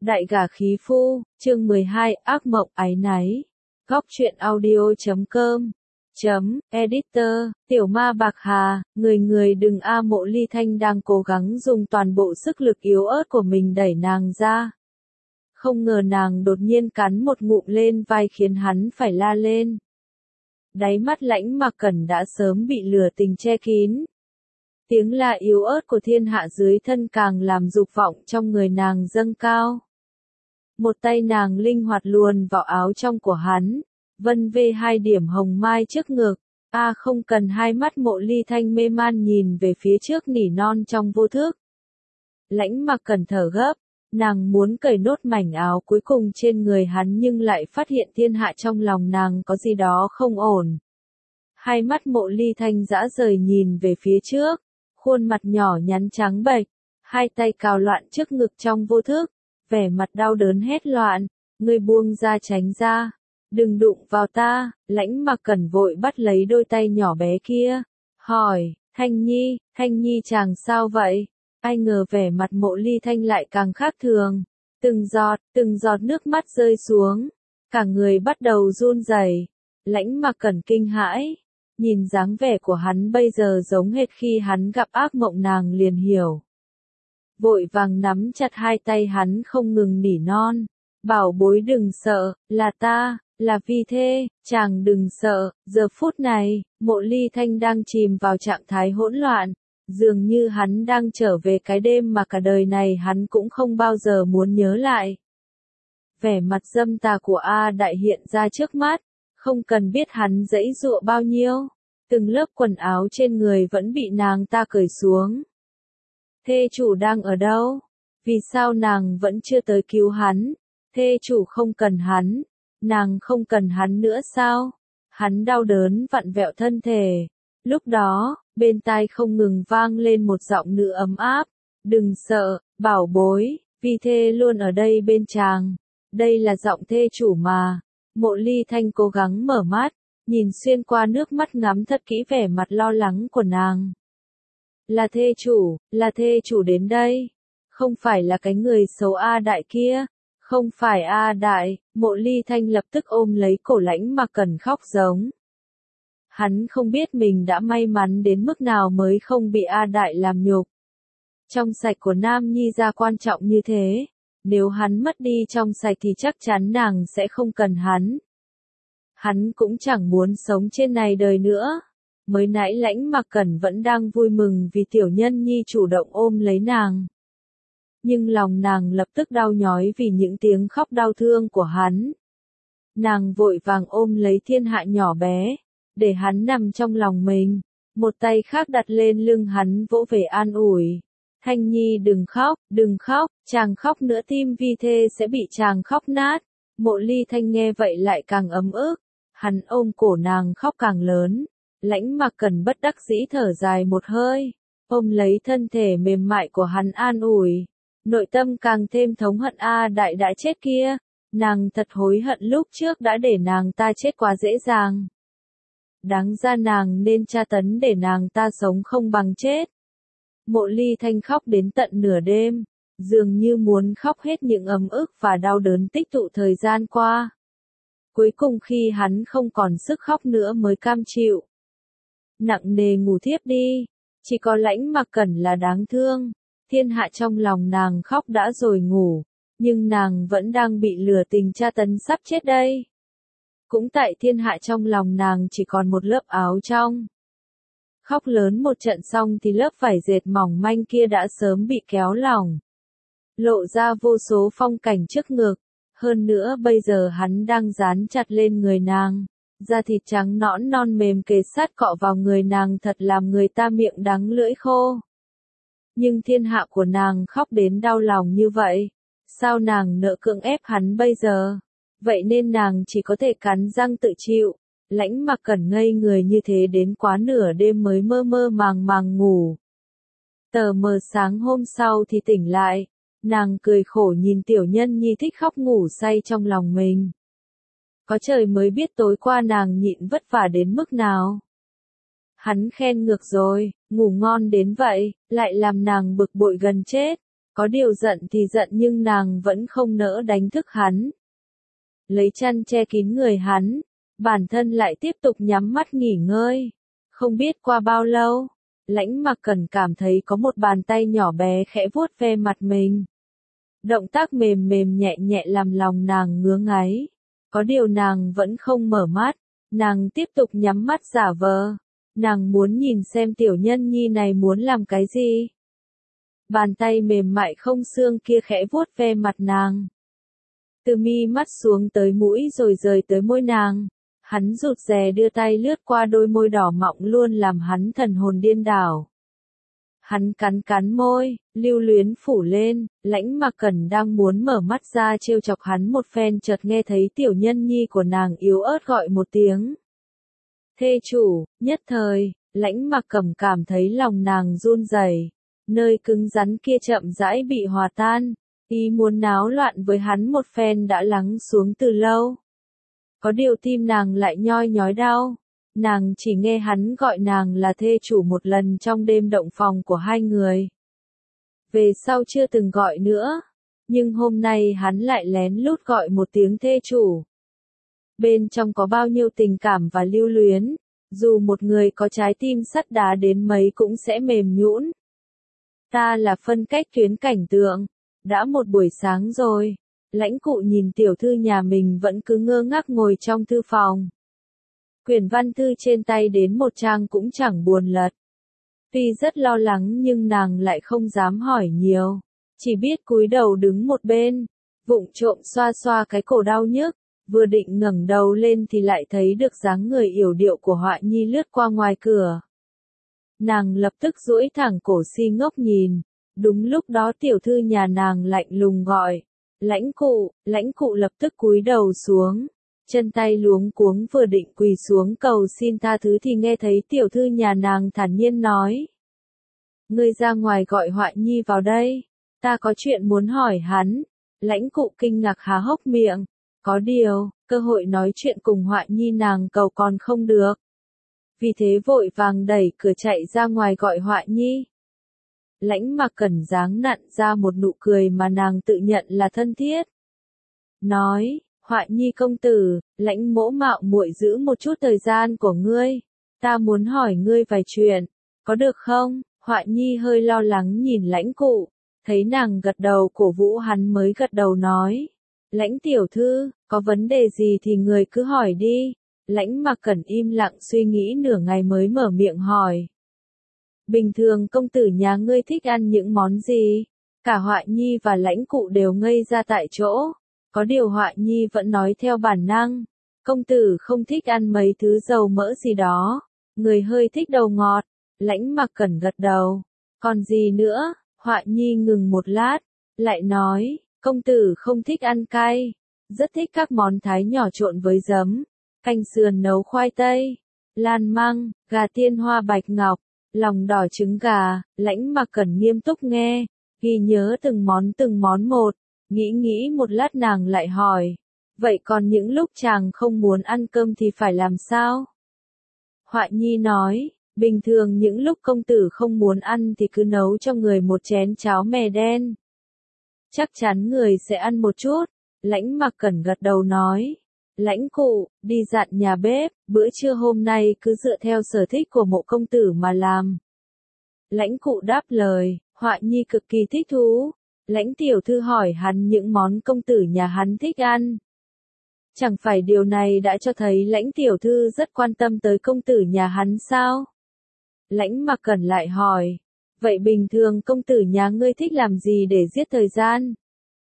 Đại gả khí phu, chương 12, ác mộng áy náy. Góc truyện audio.com Editor, tiểu ma bạc hà, người đừng a. Mộ Ly Thanh đang cố gắng dùng toàn bộ sức lực yếu ớt của mình đẩy nàng ra. Không ngờ nàng đột nhiên cắn một ngụm lên vai khiến hắn phải la lên. Đáy mắt Lãnh Mặc Cẩn đã sớm bị lửa tình che kín. Tiếng la yếu ớt của thiên hạ dưới thân càng làm dục vọng trong người nàng dâng cao. Một tay nàng linh hoạt luồn vào áo trong của hắn, vân vê hai điểm hồng mai trước ngực. Không cần. Hai mắt Mộ Ly Thanh mê man nhìn về phía trước nỉ non trong vô thức. Lãnh Mặc Cẩn thở gấp, nàng muốn cởi nốt mảnh áo cuối cùng trên người hắn nhưng lại phát hiện thiên hạ trong lòng nàng có gì đó không ổn. Hai mắt Mộ Ly Thanh dã rời nhìn về phía trước, khuôn mặt nhỏ nhắn trắng bệch, hai tay cào loạn trước ngực trong vô thức, vẻ mặt đau đớn hét loạn, ngươi buông ra, tránh ra, đừng đụng vào ta. Lãnh Mặc Cẩn vội bắt lấy đôi tay nhỏ bé kia, hỏi, Thanh Nhi chàng sao vậy? Ai ngờ vẻ mặt Mộ Ly Thanh lại càng khác thường, từng giọt nước mắt rơi xuống, cả người bắt đầu run rẩy. Lãnh Mặc Cẩn kinh hãi, nhìn dáng vẻ của hắn bây giờ giống hệt khi hắn gặp ác mộng, nàng liền hiểu. Vội vàng nắm chặt hai tay hắn không ngừng nỉ non, bảo bối đừng sợ, là ta, là Vi Thê, chàng đừng sợ. Giờ phút này, Mộ Ly Thanh đang chìm vào trạng thái hỗn loạn, dường như hắn đang trở về cái đêm mà cả đời này hắn cũng không bao giờ muốn nhớ lại. Vẻ mặt dâm tà của A Đại hiện ra trước mắt, không cần biết hắn giãy giụa bao nhiêu, từng lớp quần áo trên người vẫn bị nàng ta cởi xuống. Thê chủ đang ở đâu? Vì sao nàng vẫn chưa tới cứu hắn? Thê chủ không cần hắn, nàng không cần hắn nữa sao? Hắn đau đớn vặn vẹo thân thể. Lúc đó, bên tai không ngừng vang lên một giọng nữ ấm áp, đừng sợ, bảo bối, Vi Thê luôn ở đây bên chàng. Đây là giọng thê chủ mà. Mộ Ly Thanh cố gắng mở mắt, nhìn xuyên qua nước mắt ngắm thật kỹ vẻ mặt lo lắng của nàng. Là thê chủ đến đây. Không phải là cái người xấu A Đại kia. Không phải A Đại. Mộ Ly Thanh lập tức ôm lấy cổ Lãnh Mặc Cẩn khóc giống. Hắn không biết mình đã may mắn đến mức nào mới không bị A Đại làm nhục. Trong sạch của Nam Nhi gia quan trọng như thế. Nếu hắn mất đi trong sạch thì chắc chắn nàng sẽ không cần hắn. Hắn cũng chẳng muốn sống trên này đời nữa. Mới nãy Lãnh Mặc Cẩn vẫn đang vui mừng vì tiểu nhân nhi chủ động ôm lấy nàng. Nhưng lòng nàng lập tức đau nhói vì những tiếng khóc đau thương của hắn. Nàng vội vàng ôm lấy thiên hạ nhỏ bé, để hắn nằm trong lòng mình. Một tay khác đặt lên lưng hắn vỗ về an ủi. Thanh Nhi đừng khóc, chàng khóc nữa tim Vi Thê sẽ bị chàng khóc nát. Mộ Ly Thanh nghe vậy lại càng ấm ức, hắn ôm cổ nàng khóc càng lớn. Lãnh Mặc Cẩn bất đắc dĩ thở dài một hơi, ôm lấy thân thể mềm mại của hắn an ủi. Nội tâm càng thêm thống hận A Đại đã chết kia, nàng thật hối hận lúc trước đã để nàng ta chết quá dễ dàng. Đáng ra nàng nên tra tấn để nàng ta sống không bằng chết. Mộ Ly Thanh khóc đến tận nửa đêm, dường như muốn khóc hết những ấm ức và đau đớn tích tụ thời gian qua. Cuối cùng khi hắn không còn sức khóc nữa mới cam chịu. Nặng nề ngủ thiếp đi, chỉ có Lãnh Mặc Cẩn là đáng thương. Thiên hạ trong lòng nàng khóc đã rồi ngủ, nhưng nàng vẫn đang bị lửa tình tra tấn sắp chết đây. Cũng tại thiên hạ trong lòng nàng chỉ còn một lớp áo trong. Khóc lớn một trận xong thì lớp vải dệt mỏng manh kia đã sớm bị kéo lỏng. Lộ ra vô số phong cảnh trước ngực, hơn nữa bây giờ hắn đang dán chặt lên người nàng. Da thịt trắng nõn non mềm kề sát cọ vào người nàng thật làm người ta miệng đắng lưỡi khô. Nhưng thiên hạ của nàng khóc đến đau lòng như vậy, sao nàng nỡ cưỡng ép hắn bây giờ? Vậy nên nàng chỉ có thể cắn răng tự chịu. Lãnh Mặc Cẩn ngây người như thế đến quá nửa đêm mới mơ mơ màng ngủ. Tờ mờ sáng hôm sau thì tỉnh lại, nàng cười khổ nhìn tiểu nhân nhi thích khóc ngủ say trong lòng mình. Có trời mới biết tối qua nàng nhịn vất vả đến mức nào. Hắn khen ngược rồi, ngủ ngon đến vậy, lại làm nàng bực bội gần chết. Có điều giận thì giận nhưng nàng vẫn không nỡ đánh thức hắn. Lấy chăn che kín người hắn, bản thân lại tiếp tục nhắm mắt nghỉ ngơi. Không biết qua bao lâu, Lãnh Mặc Cẩn cảm thấy có một bàn tay nhỏ bé khẽ vuốt ve mặt mình. Động tác mềm mềm nhẹ nhẹ làm lòng nàng ngứa ngáy. Có điều nàng vẫn không mở mắt, nàng tiếp tục nhắm mắt giả vờ. Nàng muốn nhìn xem tiểu nhân nhi này muốn làm cái gì. Bàn tay mềm mại không xương kia khẽ vuốt ve mặt nàng. Từ mi mắt xuống tới mũi rồi rời tới môi nàng. Hắn rụt rè đưa tay lướt qua đôi môi đỏ mọng luôn làm hắn thần hồn điên đảo. Hắn cắn cắn môi, lưu luyến phủ lên, Lãnh Mặc Cẩn đang muốn mở mắt ra trêu chọc hắn một phen chợt nghe thấy tiểu nhân nhi của nàng yếu ớt gọi một tiếng. Thê chủ, nhất thời, Lãnh Mặc Cẩn cảm thấy lòng nàng run rẩy, nơi cứng rắn kia chậm rãi bị hòa tan, ý muốn náo loạn với hắn một phen đã lắng xuống từ lâu. Có điều tim nàng lại nhoi nhói đau. Nàng chỉ nghe hắn gọi nàng là thê chủ một lần trong đêm động phòng của hai người. Về sau chưa từng gọi nữa, nhưng hôm nay hắn lại lén lút gọi một tiếng thê chủ. Bên trong có bao nhiêu tình cảm và lưu luyến, dù một người có trái tim sắt đá đến mấy cũng sẽ mềm nhũn. Ta là phân cách tuyến cảnh tượng, đã một buổi sáng rồi, Lãnh Cụ nhìn tiểu thư nhà mình vẫn cứ ngơ ngác ngồi trong thư phòng. Quyển văn thư trên tay đến một trang cũng chẳng buồn lật. Tuy rất lo lắng nhưng nàng lại không dám hỏi nhiều, chỉ biết cúi đầu đứng một bên, vụng trộm xoa xoa cái cổ đau nhức, vừa định ngẩng đầu lên thì lại thấy được dáng người yểu điệu của Họa Nhi lướt qua ngoài cửa. Nàng lập tức duỗi thẳng cổ si ngốc nhìn, đúng lúc đó tiểu thư nhà nàng lạnh lùng gọi, Lãnh Cụ lập tức cúi đầu xuống. Chân tay luống cuống vừa định quỳ xuống cầu xin tha thứ thì nghe thấy tiểu thư nhà nàng thản nhiên nói. Ngươi ra ngoài gọi Họa Nhi vào đây, ta có chuyện muốn hỏi hắn. Lãnh Cụ kinh ngạc há hốc miệng, có điều, cơ hội nói chuyện cùng Họa Nhi nàng cầu còn không được. Vì thế vội vàng đẩy cửa chạy ra ngoài gọi Họa Nhi. Lãnh Mặc Cẩn dáng nặn ra một nụ cười mà nàng tự nhận là thân thiết. Nói, Họa Nhi công tử, Lãnh mỗ mạo muội giữ một chút thời gian của ngươi. Ta muốn hỏi ngươi vài chuyện, có được không? Họa Nhi hơi lo lắng nhìn Lãnh Cụ, thấy nàng gật đầu cổ vũ hắn mới gật đầu nói. Lãnh tiểu thư, có vấn đề gì thì người cứ hỏi đi. Lãnh Mặc Cẩn im lặng suy nghĩ nửa ngày mới mở miệng hỏi. Bình thường công tử nhà ngươi thích ăn những món gì? Cả Họa Nhi và Lãnh Cụ đều ngây ra tại chỗ. Có điều Họa Nhi vẫn nói theo bản năng. Công tử không thích ăn mấy thứ dầu mỡ gì đó. Người hơi thích đầu ngọt. Lãnh Mặc Cẩn gật đầu. Còn gì nữa? Họa Nhi ngừng một lát. Lại nói, công tử không thích ăn cay. Rất thích các món thái nhỏ trộn với giấm. Canh sườn nấu khoai tây. Lan măng, gà tiên hoa bạch ngọc. Lòng đỏ trứng gà. Lãnh Mặc Cẩn nghiêm túc nghe. Ghi nhớ từng món một. Nghĩ một lát nàng lại hỏi. Vậy còn những lúc chàng không muốn ăn cơm thì phải làm sao? Họa Nhi nói, bình thường những lúc công tử không muốn ăn thì cứ nấu cho người một chén cháo mè đen. Chắc chắn người sẽ ăn một chút. Lãnh Mặc Cẩn gật đầu nói. Lãnh Cụ, đi dặn nhà bếp, bữa trưa hôm nay cứ dựa theo sở thích của mộ công tử mà làm. Lãnh Cụ đáp lời, Họa Nhi cực kỳ thích thú. Lãnh tiểu thư hỏi hắn những món công tử nhà hắn thích ăn. Chẳng phải điều này đã cho thấy Lãnh tiểu thư rất quan tâm tới công tử nhà hắn sao? Lãnh Mặc Cẩn lại hỏi, vậy bình thường công tử nhà ngươi thích làm gì để giết thời gian?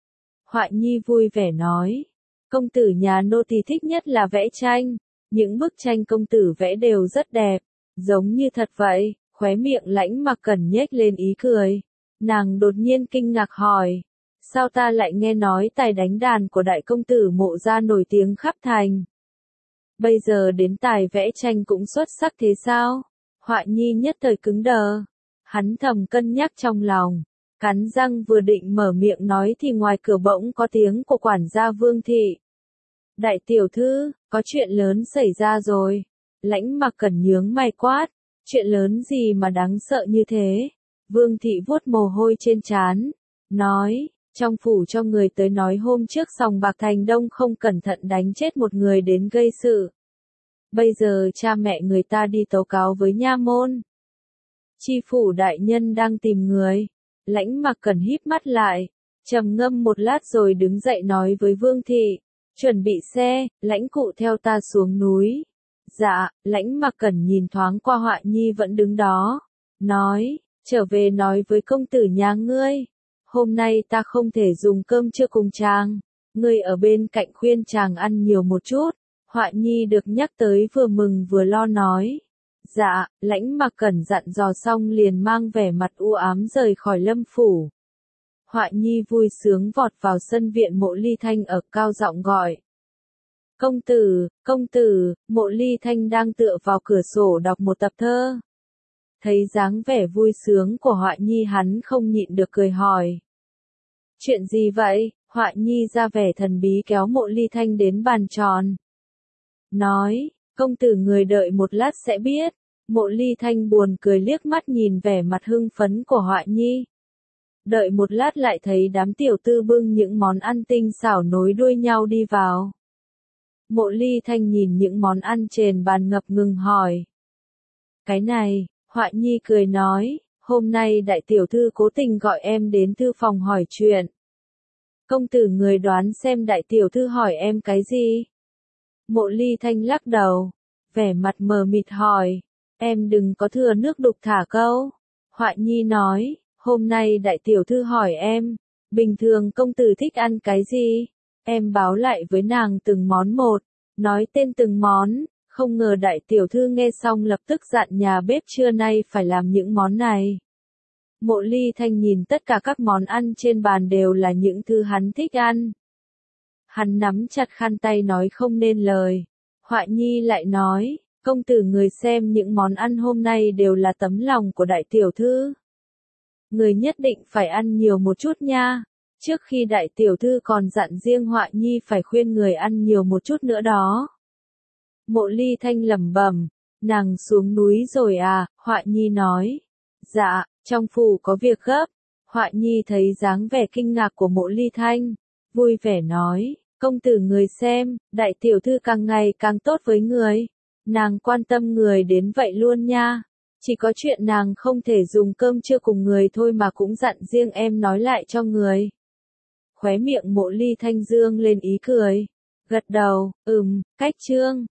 Họa Nhi vui vẻ nói, công tử nhà nô tỳ thích nhất là vẽ tranh, những bức tranh công tử vẽ đều rất đẹp, giống như thật vậy. Khóe miệng Lãnh Mặc Cẩn nhếch lên ý cười. Nàng đột nhiên kinh ngạc hỏi, sao ta lại nghe nói tài đánh đàn của đại công tử Mộ gia nổi tiếng khắp thành? Bây giờ đến tài vẽ tranh cũng xuất sắc thế sao? Họa Nhi nhất thời cứng đờ. Hắn thầm cân nhắc trong lòng, cắn răng vừa định mở miệng nói thì ngoài cửa bỗng có tiếng của quản gia Vương Thị. Đại tiểu thư, có chuyện lớn xảy ra rồi. Lãnh Mặc Cẩn nhướng mày quát, chuyện lớn gì mà đáng sợ như thế? Vương Thị vuốt mồ hôi trên trán, nói, trong phủ cho người tới nói hôm trước sòng bạc Thành Đông không cẩn thận đánh chết một người đến gây sự. Bây giờ cha mẹ người ta đi tố cáo với nha môn. Chi phủ đại nhân đang tìm người. Lãnh Mặc Cẩn híp mắt lại, trầm ngâm một lát rồi đứng dậy nói với Vương Thị, chuẩn bị xe, lãnh cụ theo ta xuống núi. Dạ, Lãnh Mặc Cẩn nhìn thoáng qua Họa Nhi vẫn đứng đó, nói, trở về nói với công tử nhà ngươi. Hôm nay ta không thể dùng cơm trưa cùng chàng, ngươi ở bên cạnh khuyên chàng ăn nhiều một chút. Họa Nhi được nhắc tới vừa mừng vừa lo nói. Dạ, Lãnh Mặc Cẩn dặn dò xong liền mang vẻ mặt u ám rời khỏi Lâm phủ. Họa Nhi vui sướng vọt vào sân viện Mộ Ly Thanh ở cao giọng gọi. Công tử, Mộ Ly Thanh đang tựa vào cửa sổ đọc một tập thơ. Thấy dáng vẻ vui sướng của Họa Nhi hắn không nhịn được cười hỏi. Chuyện gì vậy? Họa Nhi ra vẻ thần bí kéo Mộ Ly Thanh đến bàn tròn. Nói, công tử người đợi một lát sẽ biết. Mộ Ly Thanh buồn cười liếc mắt nhìn vẻ mặt hưng phấn của Họa Nhi. Đợi một lát lại thấy đám tiểu tư bưng những món ăn tinh xảo nối đuôi nhau đi vào. Mộ Ly Thanh nhìn những món ăn trên bàn ngập ngừng hỏi. Cái này, Họa Nhi cười nói, hôm nay đại tiểu thư cố tình gọi em đến thư phòng hỏi chuyện. Công tử người đoán xem đại tiểu thư hỏi em cái gì? Mộ Ly Thanh lắc đầu, vẻ mặt mờ mịt hỏi, em đừng có thừa nước đục thả câu. Họa Nhi nói, hôm nay đại tiểu thư hỏi em, bình thường công tử thích ăn cái gì? Em báo lại với nàng từng món một, nói tên từng món, không ngờ đại tiểu thư nghe xong lập tức dặn nhà bếp trưa nay phải làm những món này. Mộ Ly Thanh nhìn tất cả các món ăn trên bàn đều là những thứ hắn thích ăn. Hắn nắm chặt khăn tay nói không nên lời. Họa Nhi lại nói, công tử người xem những món ăn hôm nay đều là tấm lòng của đại tiểu thư. Người nhất định phải ăn nhiều một chút nha. Trước khi đại tiểu thư còn dặn riêng Họa Nhi phải khuyên người ăn nhiều một chút nữa đó. Mộ Ly Thanh lẩm bẩm, nàng xuống núi rồi à? Họa Nhi nói, dạ, trong phủ có việc gấp. Họa Nhi thấy dáng vẻ kinh ngạc của Mộ Ly Thanh, vui vẻ nói, công tử người xem, đại tiểu thư càng ngày càng tốt với người. Nàng quan tâm người đến vậy luôn nha. Chỉ có chuyện nàng không thể dùng cơm trưa cùng người thôi mà cũng dặn riêng em nói lại cho người. Khóe miệng Mộ Ly Thanh dương lên ý cười. Gật đầu, cách chương.